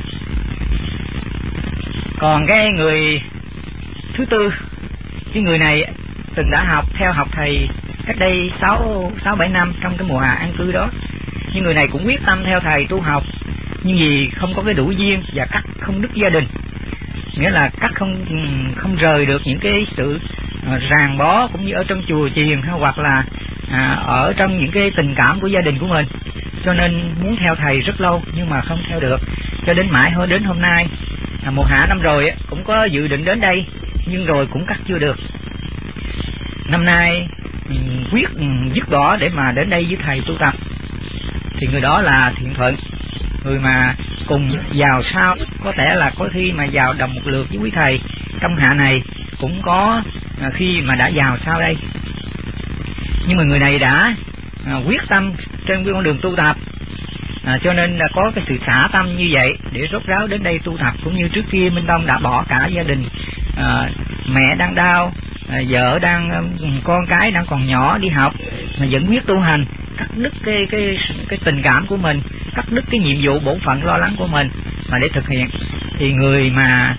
S2: Còn cái người thứ tư, cái người này từng đã theo học thầy cách đây 6-7 năm trong cái mùa hạ an cư đó. Nhưng người này cũng quyết tâm theo thầy tu học, nhưng vì không có cái đủ duyên và cắt không đứt gia đình, nghĩa là cắt không rời được những cái sự ràng bó cũng như ở trong chùa chiền hoặc là ở trong những cái tình cảm của gia đình của mình, cho nên muốn theo thầy rất lâu nhưng mà không theo được, cho đến mãi đến hôm nay. Mùa hạ năm rồi cũng có dự định đến đây nhưng rồi cũng cắt chưa được. Năm nay quyết dứt bỏ để mà đến đây với thầy tu tập, thì người đó là Thiện Thuận. người mà cùng vào sau, có thể là có khi mà vào đồng một lượt với quý thầy trong hạ này, cũng có khi mà đã vào sau đây. Nhưng mà người này đã quyết tâm trên con đường tu tập, cho nên là có cái sự xả tâm như vậy để rốt ráo đến đây tu tập. Cũng như trước kia Minh Tông đã bỏ cả gia đình, mẹ đang đau, vợ đang, con cái đang còn nhỏ đi học, mà vẫn quyết tu hành, cắt đứt cái tình cảm của mình, cắt đứt cái nhiệm vụ bổn phận lo lắng của mình mà để thực hiện. Thì người mà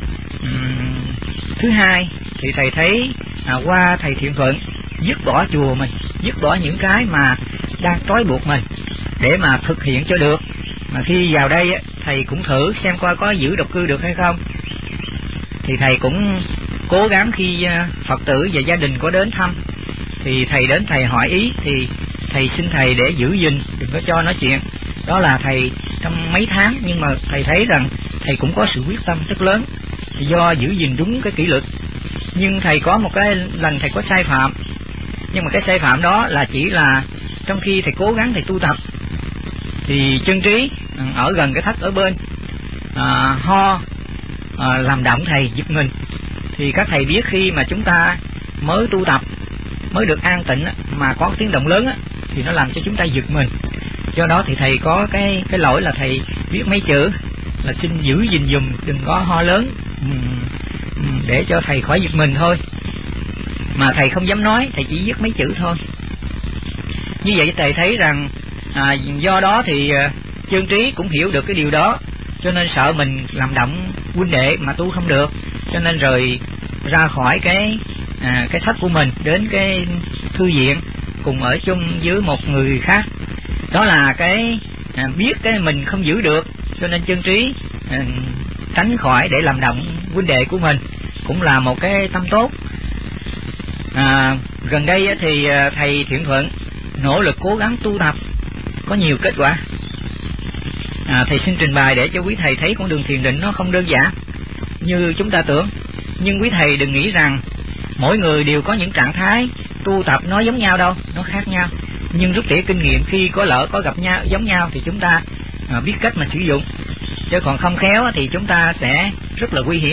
S2: thứ hai thì thầy thấy qua thầy Thiện Thuận dứt bỏ chùa mình, dứt bỏ những cái mà đang trói buộc mình để mà thực hiện cho được. Mà khi vào đây thầy cũng thử xem coi có giữ độc cư được hay không. Thì thầy cũng cố gắng khi Phật tử và gia đình có đến thăm thì thầy đến thầy hỏi ý, thì thầy xin thầy để giữ gìn, đừng có cho nói chuyện. Đó là thầy trong mấy tháng, nhưng mà thầy thấy rằng thầy cũng có sự quyết tâm rất lớn do giữ gìn đúng cái kỷ luật. Nhưng thầy có một cái lần thầy có sai phạm, nhưng mà cái sai phạm đó là chỉ là trong khi thầy cố gắng thầy tu tập thì chân trí ở gần cái thất ở bên ho làm động thầy giật mình. Thì các thầy biết khi mà chúng ta mới tu tập, mới được an tịnh mà có tiếng động lớn thì nó làm cho chúng ta giật mình. Do đó thì thầy có cái lỗi là thầy viết mấy chữ là xin giữ gìn dùm, đừng có ho lớn, để cho thầy khỏi giật mình thôi. Mà thầy không dám nói, thầy chỉ viết mấy chữ thôi. Như vậy thầy thấy rằng do đó thì chân trí cũng hiểu được cái điều đó, cho nên sợ mình làm động huynh đệ mà tu không được, cho nên rời ra khỏi cái thất của mình đến cái thư viện cùng ở chung với một người khác. Đó là cái biết cái mình không giữ được, cho nên chân trí tránh khỏi để làm động huynh đệ của mình, cũng là một cái tâm tốt. Gần đây thì thầy Thiện Thuận nỗ lực cố gắng tu tập, có nhiều kết quả. Thầy xin trình bày để cho quý thầy thấy con đường thiền định nó không đơn giản như chúng ta tưởng. Nhưng quý thầy đừng nghĩ rằng mỗi người đều có những trạng thái tu tập nó giống nhau đâu, nó khác nhau. Nhưng rút tỉa kinh nghiệm, khi có lỡ có gặp nhau giống nhau thì chúng ta biết cách mà sử dụng, chứ còn không khéo thì chúng ta sẽ rất là nguy hiểm.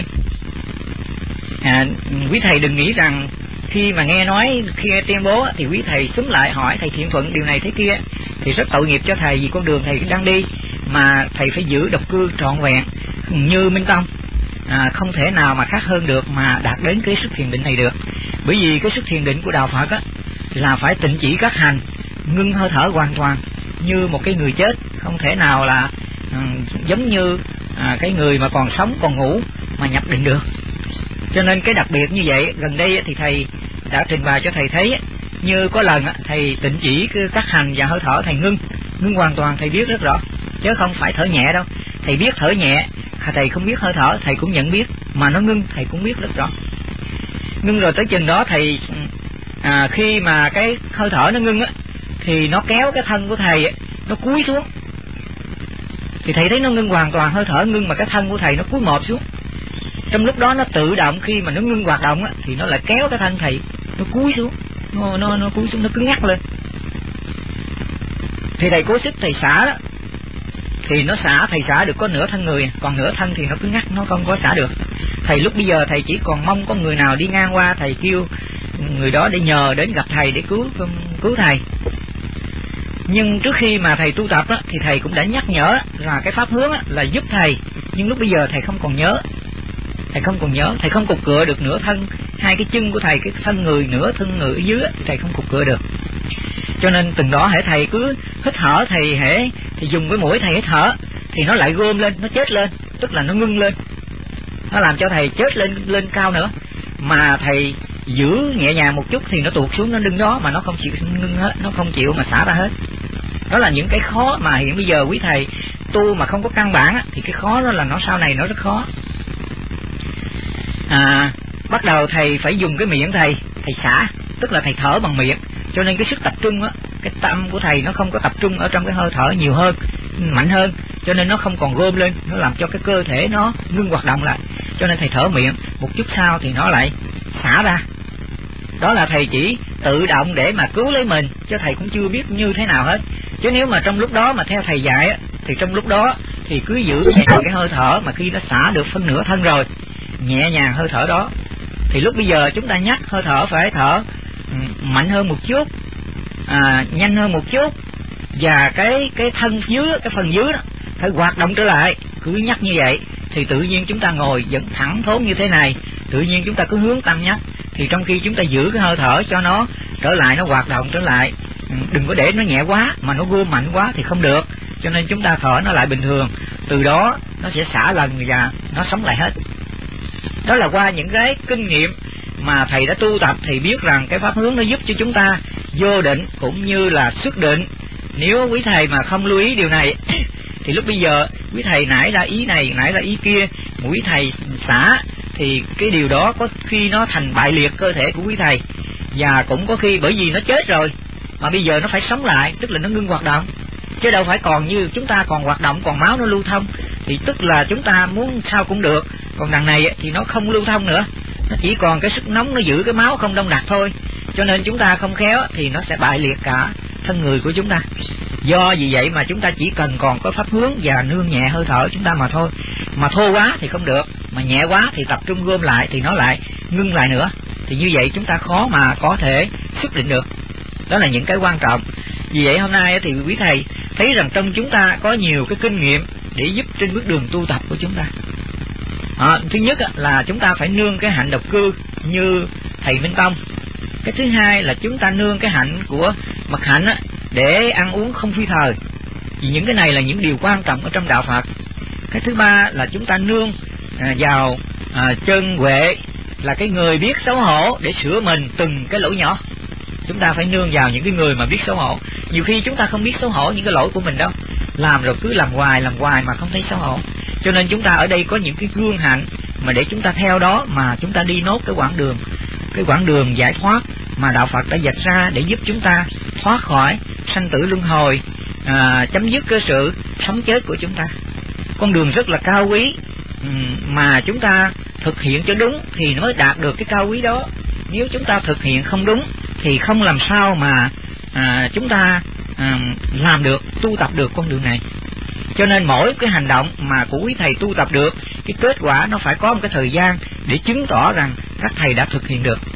S2: Quý thầy đừng nghĩ rằng khi mà nghe nói, khi nghe tuyên bố thì quý thầy xúm lại hỏi thầy Thiện Thuận điều này thế kia, thì rất tội nghiệp cho thầy, vì con đường thầy đang đi mà thầy phải giữ độc cư trọn vẹn như Minh Tông. Không thể nào mà khác hơn được mà đạt đến cái sức thiền định này được. Bởi vì cái sức thiền định của đạo Phật là phải tịnh chỉ các hành, ngưng hơi thở hoàn toàn như một cái người chết, không thể nào là giống như cái người mà còn sống còn ngủ mà nhập định được. Cho nên cái đặc biệt như vậy, gần đây thì thầy đã trình bày cho thầy thấy, như có lần thầy tịnh chỉ các hành và hơi thở, thầy ngưng hoàn toàn, thầy biết rất rõ, chứ không phải thở nhẹ đâu. Thầy biết thở nhẹ, thầy không biết hơi thở, thầy cũng nhận biết, mà nó ngưng thầy cũng biết rất rõ. Ngưng rồi tới chừng đó thầy khi mà cái hơi thở nó ngưng thì nó kéo cái thân của thầy nó cúi xuống. Thì thầy thấy nó ngưng hoàn toàn, hơi thở ngưng mà cái thân của thầy nó cúi mọp xuống. Trong lúc đó nó tự động, khi mà nó ngưng hoạt động thì nó lại kéo cái thân thầy nó cúi xuống, nó cúi xuống, nó cứng ngắc lên. Thì thầy cố sức thầy xả đó, thì nó xả, thầy xả được có nửa thân người, còn nửa thân thì nó cứng ngắc, nó không có xả được. Thầy lúc bây giờ thầy chỉ còn mong có người nào đi ngang qua, thầy kêu người đó để nhờ đến gặp thầy để cứu thầy. Nhưng trước khi mà thầy tu tập thì thầy cũng đã nhắc nhở là cái pháp hướng là giúp thầy, nhưng lúc bây giờ thầy không còn nhớ. Thầy không cục cựa được nửa thân, hai cái chân của thầy, cái thân người, nửa thân người ở dưới thầy không cục cựa được. Cho nên từng đó hễ thầy cứ hít thở, thầy dùng cái mũi thầy hít thở thì nó lại gom lên, nó chết lên, tức là nó ngưng lên, nó làm cho thầy chết lên cao nữa. Mà thầy giữ nhẹ nhàng một chút thì nó tuột xuống, nó đứng đó mà nó không chịu ngưng hết, nó không chịu mà xả ra hết. Đó là những cái khó mà hiện bây giờ quý thầy tu mà không có căn bản thì cái khó đó là nó sau này nó rất khó. Bắt đầu thầy phải dùng cái miệng thầy xả, tức là thầy thở bằng miệng, cho nên cái sức tập trung cái tâm của thầy nó không có tập trung ở trong cái hơi thở nhiều hơn, mạnh hơn, cho nên nó không còn gom lên, nó làm cho cái cơ thể nó ngưng hoạt động lại. Cho nên thầy thở miệng, một chút sau thì nó lại xả ra. Đó là thầy chỉ tự động để mà cứu lấy mình, chứ thầy cũng chưa biết như thế nào hết. Chứ nếu mà trong lúc đó mà theo thầy dạy thì trong lúc đó thì cứ giữ nhẹ cái hơi thở, mà khi nó xả được phân nửa thân rồi, nhẹ nhàng hơi thở đó, thì lúc bây giờ chúng ta nhắc hơi thở phải thở mạnh hơn một chút, nhanh hơn một chút, và cái thân dưới, cái phần dưới đó phải hoạt động trở lại. Cứ nhắc như vậy thì tự nhiên chúng ta ngồi vẫn thẳng thốt như thế này, tự nhiên chúng ta cứ hướng tâm nhắc, thì trong khi chúng ta giữ cái hơi thở cho nó trở lại, nó hoạt động trở lại, đừng có để nó nhẹ quá mà nó gom mạnh quá thì không được. Cho nên chúng ta thở nó lại bình thường, từ đó nó sẽ xả lần và nó sống lại hết. Đó là qua những cái kinh nghiệm mà thầy đã tu tập, thì biết rằng cái pháp hướng nó giúp cho chúng ta vô định cũng như là xuất định. Nếu quý thầy mà không lưu ý điều này thì lúc bây giờ quý thầy nảy ra ý này, nảy ra ý kia, quý thầy xả, thì cái điều đó có khi nó thành bại liệt cơ thể của quý thầy, và cũng có khi bởi vì nó chết rồi mà bây giờ nó phải sống lại, tức là nó ngưng hoạt động, chứ đâu phải còn như chúng ta còn hoạt động, còn máu nó lưu thông, thì tức là chúng ta muốn sao cũng được. Còn đằng này thì nó không lưu thông nữa, nó chỉ còn cái sức nóng, nó giữ cái máu không đông đặc thôi, cho nên chúng ta không khéo thì nó sẽ bại liệt cả thân người của chúng ta. Do vì vậy mà chúng ta chỉ cần còn có pháp hướng và nương nhẹ hơi thở chúng ta mà thôi. Mà thô quá thì không được, mà nhẹ quá thì tập trung gom lại thì nó lại ngưng lại nữa, thì như vậy chúng ta khó mà có thể xuất định được. Đó là những cái quan trọng. Vì vậy hôm nay thì quý thầy thấy rằng trong chúng ta có nhiều cái kinh nghiệm để giúp trên bước đường tu tập của chúng ta. Thứ nhất là chúng ta phải nương cái hạnh độc cư như thầy Minh Tông. Cái thứ hai là chúng ta nương cái hạnh của mật hạnh để ăn uống không phi thời. Vì những cái này là những điều quan trọng ở trong đạo Phật. Cái thứ ba là chúng ta nương vào chân huệ, là cái người biết xấu hổ để sửa mình từng cái lỗi nhỏ. Chúng ta phải nương vào những cái người mà biết xấu hổ. Nhiều khi chúng ta không biết xấu hổ những cái lỗi của mình đâu, làm rồi cứ làm hoài mà không thấy xấu hổ. Cho nên chúng ta ở đây có những cái gương hạnh mà để chúng ta theo đó mà chúng ta đi nốt cái quãng đường giải thoát mà đạo Phật đã vạch ra để giúp chúng ta thoát khỏi sanh tử luân hồi, chấm dứt cái sự sống chết của chúng ta. Con đường rất là cao quý, mà chúng ta thực hiện cho đúng thì mới đạt được cái cao quý đó. Nếu chúng ta thực hiện không đúng thì không làm sao mà chúng ta làm được, tu tập được con đường này. Cho nên mỗi cái hành động mà của quý thầy tu tập được, cái kết quả nó phải có một cái thời gian để chứng tỏ rằng các thầy đã thực hiện được.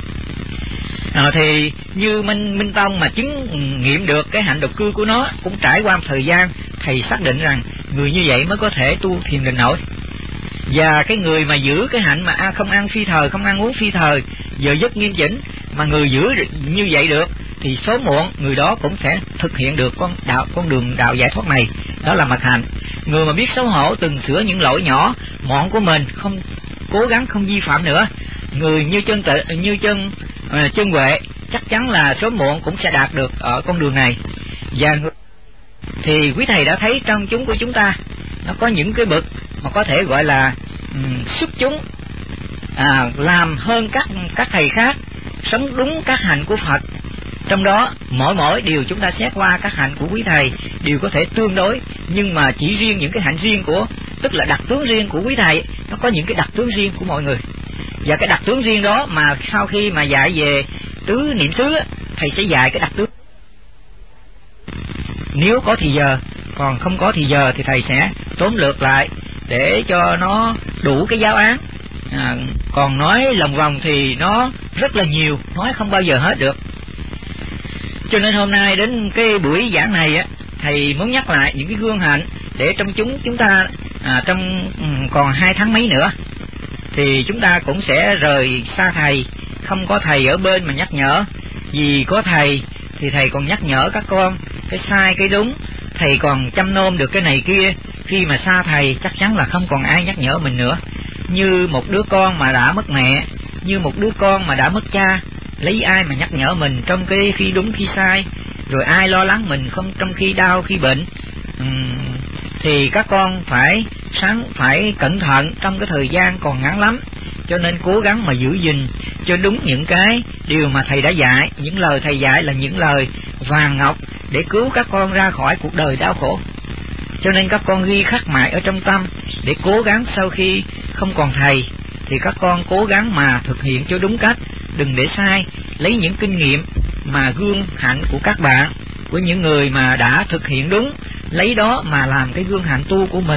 S2: Thì như Minh Tông mà chứng nghiệm được cái hạnh độc cư của nó, cũng trải qua một thời gian, thầy xác định rằng người như vậy mới có thể tu thiền định nổi. Và cái người mà giữ cái hạnh mà không ăn phi thời, không ăn uống phi thời, giờ giấc nghiêm chỉnh, mà người giữ như vậy được, thì sớm muộn người đó cũng sẽ thực hiện được con đường đạo giải thoát này. Đó là mật hạnh. Người mà biết xấu hổ, từng sửa những lỗi nhỏ mọn của mình, không cố gắng không vi phạm nữa, người như chân huệ chắc chắn là sớm muộn cũng sẽ đạt được ở con đường này. Và thì quý thầy đã thấy trong chúng của chúng ta nó có những cái bậc mà có thể gọi là xuất chúng, làm hơn các thầy khác, sống đúng các hạnh của Phật. Trong đó mỗi điều chúng ta xét qua các hạnh của quý thầy đều có thể tương đối, nhưng mà chỉ riêng những cái hạnh riêng của, tức là đặc tướng riêng của quý thầy, nó có những cái đặc tướng riêng của mọi người. Và cái đặc tướng riêng đó mà sau khi mà dạy về tứ niệm xứ, thầy sẽ dạy cái đặc tướng nếu có thì giờ, còn không có thì giờ thì thầy sẽ tóm lược lại để cho nó đủ cái giáo án. Còn nói lòng vòng thì nó rất là nhiều, nói không bao giờ hết được. Cho nên hôm nay đến cái buổi giảng này thầy muốn nhắc lại những cái gương hạnh để trong chúng ta trong còn 2 tháng mấy nữa thì chúng ta cũng sẽ rời xa thầy, không có thầy ở bên mà nhắc nhở. Vì có thầy thì thầy còn nhắc nhở các con cái sai cái đúng, thầy còn chăm nom được cái này kia. Khi mà xa thầy chắc chắn là không còn ai nhắc nhở mình nữa. Như một đứa con mà đã mất mẹ, như một đứa con mà đã mất cha, lấy ai mà nhắc nhở mình trong cái khi đúng khi sai, rồi ai lo lắng mình không trong khi đau khi bệnh. Thì các con phải cẩn thận trong cái thời gian còn ngắn lắm, cho nên cố gắng mà giữ gìn cho đúng những cái điều mà thầy đã dạy. Những lời thầy dạy là những lời vàng ngọc để cứu các con ra khỏi cuộc đời đau khổ. Cho nên các con ghi khắc mãi ở trong tâm để cố gắng sau khi không còn thầy thì các con cố gắng mà thực hiện cho đúng cách, đừng để sai. Lấy những kinh nghiệm mà gương hạnh của các bạn, của những người mà đã thực hiện đúng, lấy đó mà làm cái gương hạnh tu của mình.